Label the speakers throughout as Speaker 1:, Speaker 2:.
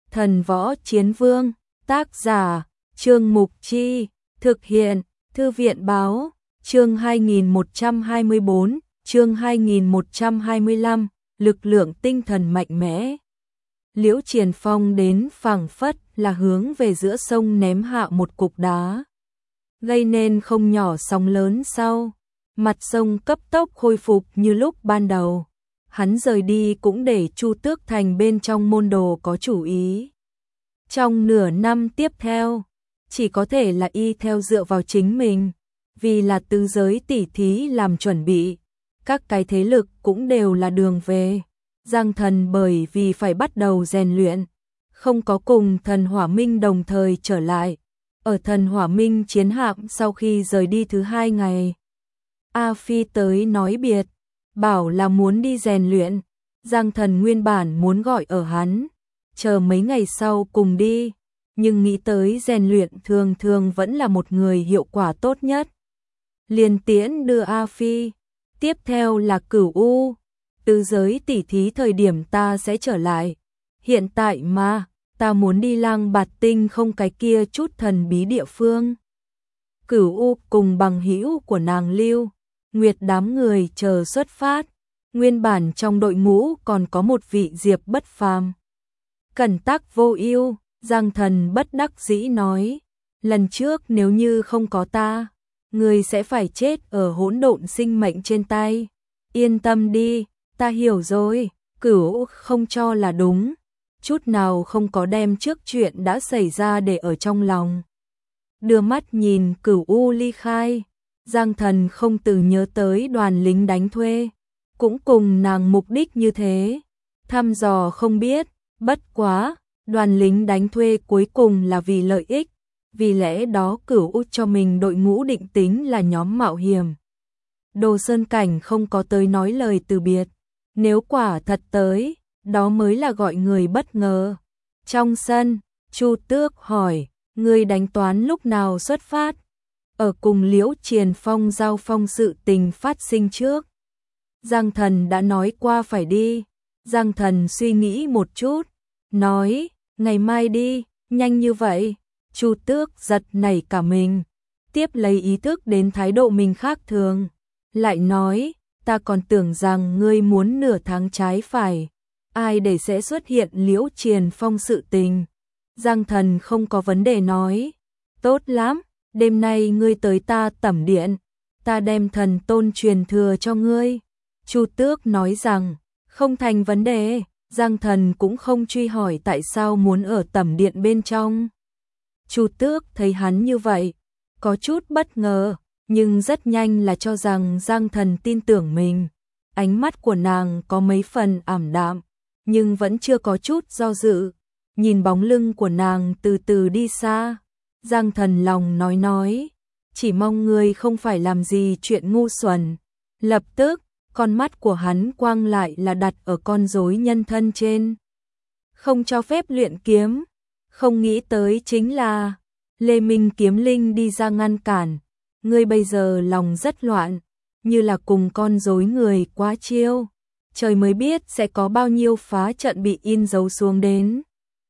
Speaker 1: Thần Võ Chiến Vương, tác giả, Trương Mục Chi, thực hiện, Thư viện Báo, chương 2124, chương 2125, lực lượng tinh thần mạnh mẽ. Liễu Triền Phong đến phảng phất là hướng về giữa sông ném hạ một cục đá, gây nên không nhỏ sóng lớn sau. Mặt sông cấp tốc khôi phục như lúc ban đầu. Hắn rời đi cũng để Chu Tước Thành bên trong môn đồ có chủ ý. Trong nửa năm tiếp theo, chỉ có thể là y theo dựa vào chính mình, vì là tứ giới tỉ thí làm chuẩn bị, các cái thế lực cũng đều là đường về. Giang Thần bởi vì phải bắt đầu rèn luyện, không có cùng Thần Hỏa Minh đồng thời trở lại. Ở Thần Hỏa Minh chiến hạm sau khi rời đi thứ 2 ngày, A Phi tới nói biệt, bảo là muốn đi rèn luyện. Giang Thần nguyên bản muốn gọi ở hắn, chờ mấy ngày sau cùng đi, nhưng nghĩ tới rèn luyện thường thường vẫn là một người hiệu quả tốt nhất. Liền tiễn đưa A Phi, tiếp theo là Cửu U, tứ giới tỉ thí thời điểm ta sẽ trở lại. Hiện tại mà, ta muốn đi Lang Bạt Tinh không cái kia chút thần bí địa phương. Cửu U cùng bằng hữu của nàng Lưu Nguyệt đám người chờ xuất phát, nguyên bản trong đội ngũ còn có một vị Diệp bất phàm. Cẩn tắc vô ưu, Giang Thần bất đắc dĩ nói, lần trước nếu như không có ta, người sẽ phải chết ở hỗn độn sinh mệnh trên tay. Yên tâm đi, ta hiểu rồi. Cửu không cho là đúng, chút nào không có đem trước chuyện đã xảy ra để ở trong lòng. Đưa mắt nhìn Cửu U ly khai, Giang Thần không từ nhớ tới đoàn lính đánh thuê, cũng cùng nàng mục đích như thế, thăm dò không biết, bất quá, đoàn lính đánh thuê cuối cùng là vì lợi ích, vì lẽ đó Cửu U cho mình đội ngũ định tính là nhóm mạo hiểm. Đồ Sơn Cảnh không có tới nói lời từ biệt, nếu quả thật tới, đó mới là gọi người bất ngờ. Trong sân, Chu Tước hỏi, ngươi đánh toán lúc nào xuất phát? Ở cùng Liễu Triền Phong giao phong sự tình phát sinh trước. Giang Thần đã nói qua phải đi. Giang Thần suy nghĩ một chút, nói, ngày mai đi, nhanh như vậy. Chu Tước giật nảy cả mình, tiếp lấy ý thức đến thái độ mình khác thường, lại nói, ta còn tưởng rằng ngươi muốn nửa tháng trái phải, ai để sẽ xuất hiện Liễu Triền Phong sự tình. Giang Thần không có vấn đề nói, tốt lắm, đêm nay ngươi tới ta tẩm điện, ta đem thần tôn truyền thừa cho ngươi. Chu Tước nói rằng, không thành vấn đề. Giang Thần cũng không truy hỏi tại sao muốn ở tẩm điện bên trong. Chu Tước thấy hắn như vậy, có chút bất ngờ, nhưng rất nhanh là cho rằng Giang Thần tin tưởng mình. Ánh mắt của nàng có mấy phần ảm đạm, nhưng vẫn chưa có chút do dự. Nhìn bóng lưng của nàng từ từ đi xa, Giang Thần lòng nói, chỉ mong ngươi không phải làm gì chuyện ngu xuẩn. Lập tức, con mắt của hắn quang lại là đặt ở con rối nhân thân trên. Không cho phép luyện kiếm, không nghĩ tới chính là Lê Minh kiếm linh đi ra ngăn cản. Ngươi bây giờ lòng rất loạn, như là cùng con rối người quá chiêu. Trời mới biết sẽ có bao nhiêu phá trận bị in dấu xuống đến.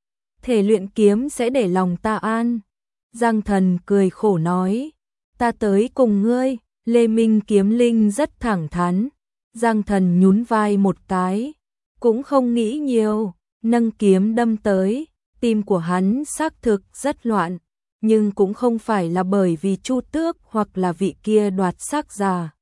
Speaker 1: Thể luyện kiếm sẽ để lòng ta an. Giang Thần cười khổ nói, ta tới cùng ngươi. Lê Minh kiếm linh rất thẳng thắn. Giang Thần nhún vai một cái, cũng không nghĩ nhiều, nâng kiếm đâm tới. Tim của hắn xác thực rất loạn, nhưng cũng không phải là bởi vì Chu Tước hoặc là vị kia đoạt xác giả,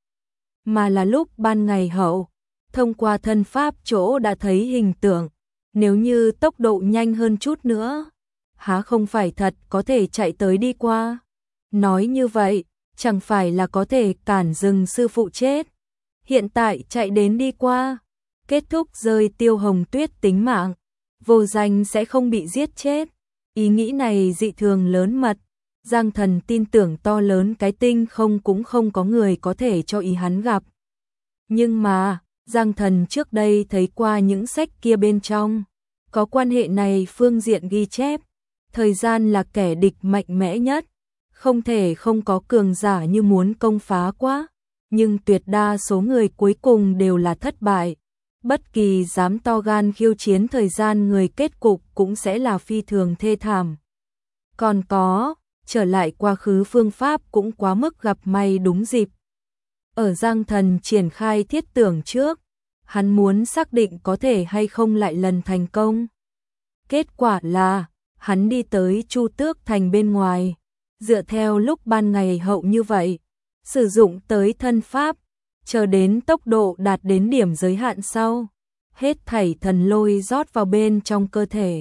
Speaker 1: mà là lúc ban ngày hậu, thông qua thân pháp chỗ đã thấy hình tượng, nếu như tốc độ nhanh hơn chút nữa, há không phải thật có thể chạy tới đi qua. Nói như vậy, chẳng phải là có thể cản dừng sư phụ chết. Hiện tại chạy đến đi qua, kết thúc rơi Tiêu Hồng Tuyết tính mạng, vô danh sẽ không bị giết chết. Ý nghĩ này dị thường lớn mật. Giang Thần tin tưởng to lớn cái tinh không cũng không có người có thể cho ý hắn gặp. Nhưng mà, Giang Thần trước đây thấy qua những sách kia bên trong, có quan hệ này phương diện ghi chép. Thời gian là kẻ địch mạnh mẽ nhất, không thể không có cường giả như muốn công phá quá, nhưng tuyệt đa số người cuối cùng đều là thất bại. Bất kỳ dám to gan khiêu chiến thời gian người kết cục cũng sẽ là phi thường thê thảm. Còn có, trở lại quá khứ phương pháp cũng quá mức gặp may đúng dịp. Ở Giang Thần triển khai thiết tưởng trước, hắn muốn xác định có thể hay không lại lần thành công. Kết quả là, hắn đi tới Chu Tước Thành bên ngoài, dựa theo lúc ban ngày hậu như vậy, sử dụng tới thân pháp, chờ đến tốc độ đạt đến điểm giới hạn sau, hết thảy thần lôi rót vào bên trong cơ thể.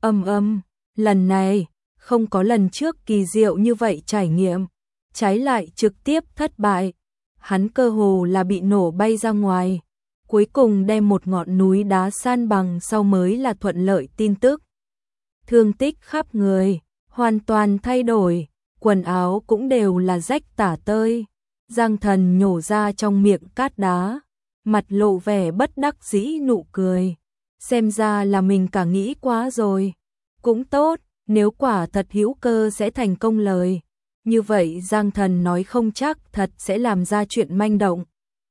Speaker 1: Lần này, không có lần trước kỳ diệu như vậy trải nghiệm, trái lại trực tiếp thất bại. Hắn cơ hồ là bị nổ bay ra ngoài, cuối cùng đem một ngọn núi đá san bằng sau mới là thuận lợi tin tức. Thương tích khắp người, hoàn toàn thay đổi, quần áo cũng đều là rách tả tơi. Giang Thần nhổ ra trong miệng cát đá, mặt lộ vẻ bất đắc dĩ nụ cười. Xem ra là mình cả nghĩ quá rồi. Cũng tốt, nếu quả thật hữu cơ sẽ thành công lời. Như vậy Giang Thần nói không chắc thật sẽ làm ra chuyện manh động.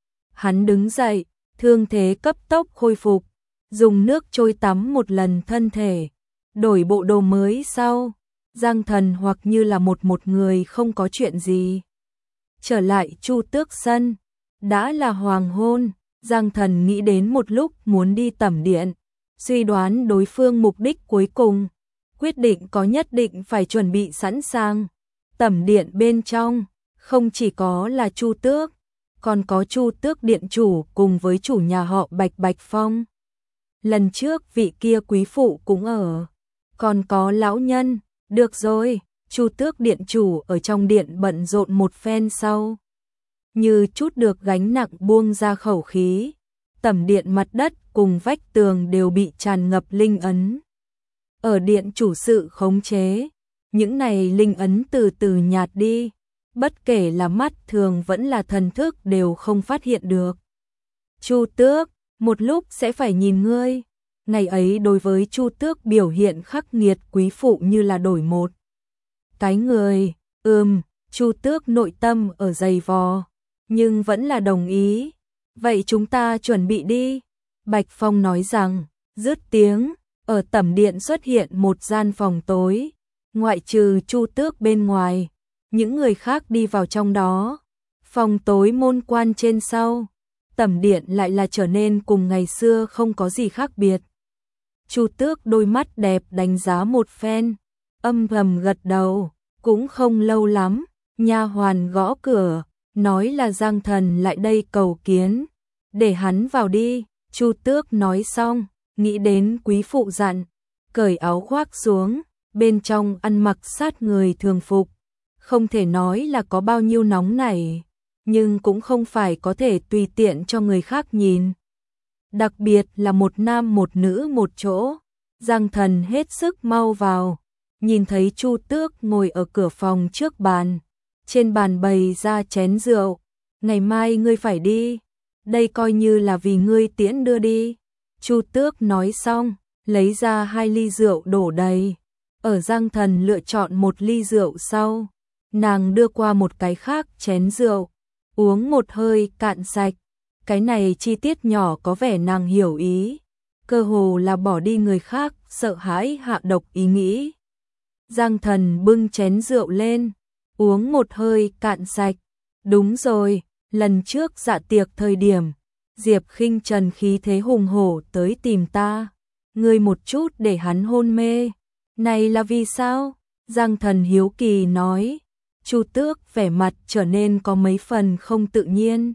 Speaker 1: Hắn đứng dậy, thương thế cấp tốc khôi phục, dùng nước trôi tắm một lần thân thể, đổi bộ đồ mới sau. Giang Thần hoặc như là một người không có chuyện gì. Trở lại Chu Tước Sân, đã là hoàng hôn, Giang Thần nghĩ đến một lúc muốn đi tẩm điện, suy đoán đối phương mục đích cuối cùng, quyết định có nhất định phải chuẩn bị sẵn sàng. Tẩm điện bên trong, không chỉ có là Chu Tước, còn có Chu Tước điện chủ cùng với chủ nhà họ Bạch Phong. Lần trước vị kia quý phụ cũng ở, còn có lão nhân, được rồi, Chu Tước điện chủ ở trong điện bận rộn một phen sau. Như chút được gánh nặng buông ra khẩu khí, tẩm điện mặt đất cùng vách tường đều bị tràn ngập linh ấn. Ở điện chủ sự khống chế, những này linh ấn từ từ nhạt đi, bất kể là mắt thường vẫn là thần thức đều không phát hiện được. Chu Tước, một lúc sẽ phải nhìn ngươi. Ngày ấy đối với Chu Tước biểu hiện khắc nghiệt quý phụ như là đổi một cái người. Chu Tước nội tâm ở dày vò, nhưng vẫn là đồng ý. Vậy chúng ta chuẩn bị đi. Bạch Phong nói rằng, dứt tiếng, ở tẩm điện xuất hiện một gian phòng tối. Ngoại trừ Chu Tước bên ngoài, những người khác đi vào trong đó. Phòng tối môn quan trên sau, tẩm điện lại là trở nên cùng ngày xưa không có gì khác biệt. Chu Tước đôi mắt đẹp đánh giá một phen, âm thầm gật đầu, cũng không lâu lắm, nha hoàn gõ cửa, nói là Giang Thần lại đây cầu kiến, để hắn vào đi. Chu Tước nói xong, nghĩ đến quý phụ dặn, cởi áo khoác xuống, bên trong ăn mặc sát người thường phục, không thể nói là có bao nhiêu nóng nảy, nhưng cũng không phải có thể tùy tiện cho người khác nhìn. Đặc biệt là một nam một nữ một chỗ, Giang Thần hết sức mau vào, nhìn thấy Chu Tước ngồi ở cửa phòng trước bàn, trên bàn bày ra chén rượu, ngày mai ngươi phải đi, đây coi như là vì ngươi tiễn đưa đi. Chu Tước nói xong, lấy ra 2 ly rượu đổ đầy, ở Giang Thần lựa chọn một ly rượu sau, nàng đưa qua một cái khác chén rượu, uống một hơi cạn sạch. Cái này chi tiết nhỏ có vẻ nàng hiểu ý, cơ hồ là bỏ đi người khác sợ hãi hạ độc ý nghĩ. Giang Thần bưng chén rượu lên, uống một hơi cạn sạch. Đúng rồi, lần trước dạ tiệc thời điểm, Diệp Khinh Trần khí thế hùng hổ tới tìm ta, ngươi một chút để hắn hôn mê. Này là vì sao? Giang Thần hiếu kỳ nói. Chu Tước vẻ mặt trở nên có mấy phần không tự nhiên.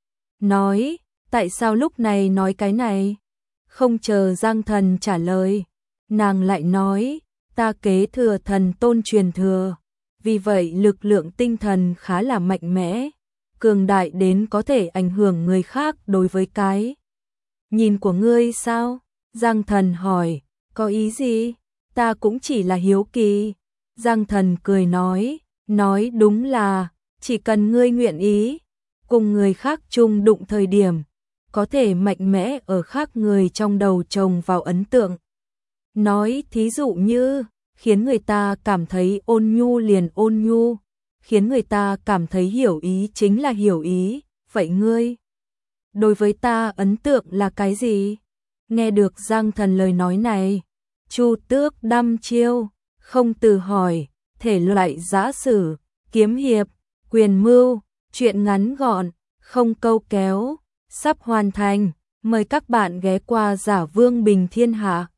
Speaker 1: Nói, tại sao lúc này nói cái này? Không chờ Giang Thần trả lời, nàng lại nói, ta kế thừa thần tôn truyền thừa, vì vậy lực lượng tinh thần khá là mạnh mẽ, cường đại đến có thể ảnh hưởng người khác đối với cái nhìn của ngươi sao? Giang Thần hỏi, có ý gì? Ta cũng chỉ là hiếu kỳ. Giang Thần cười nói đúng là, chỉ cần ngươi nguyện ý, cùng người khác chung đụng thời điểm, có thể mạnh mẽ ở khác người trong đầu chồng vào ấn tượng. Nói thí dụ như, khiến người ta cảm thấy ôn nhu liền ôn nhu, khiến người ta cảm thấy hiểu ý chính là hiểu ý, vậy ngươi đối với ta ấn tượng là cái gì? Nghe được Giang Thần lời nói này, Chu Tước đăm chiêu, không từ hỏi, thể loại giã sử, kiếm hiệp, quyền mưu, truyện ngắn gọn, không câu kéo, sắp hoàn thành, mời các bạn ghé qua Giả Vương Bình Thiên Hạ.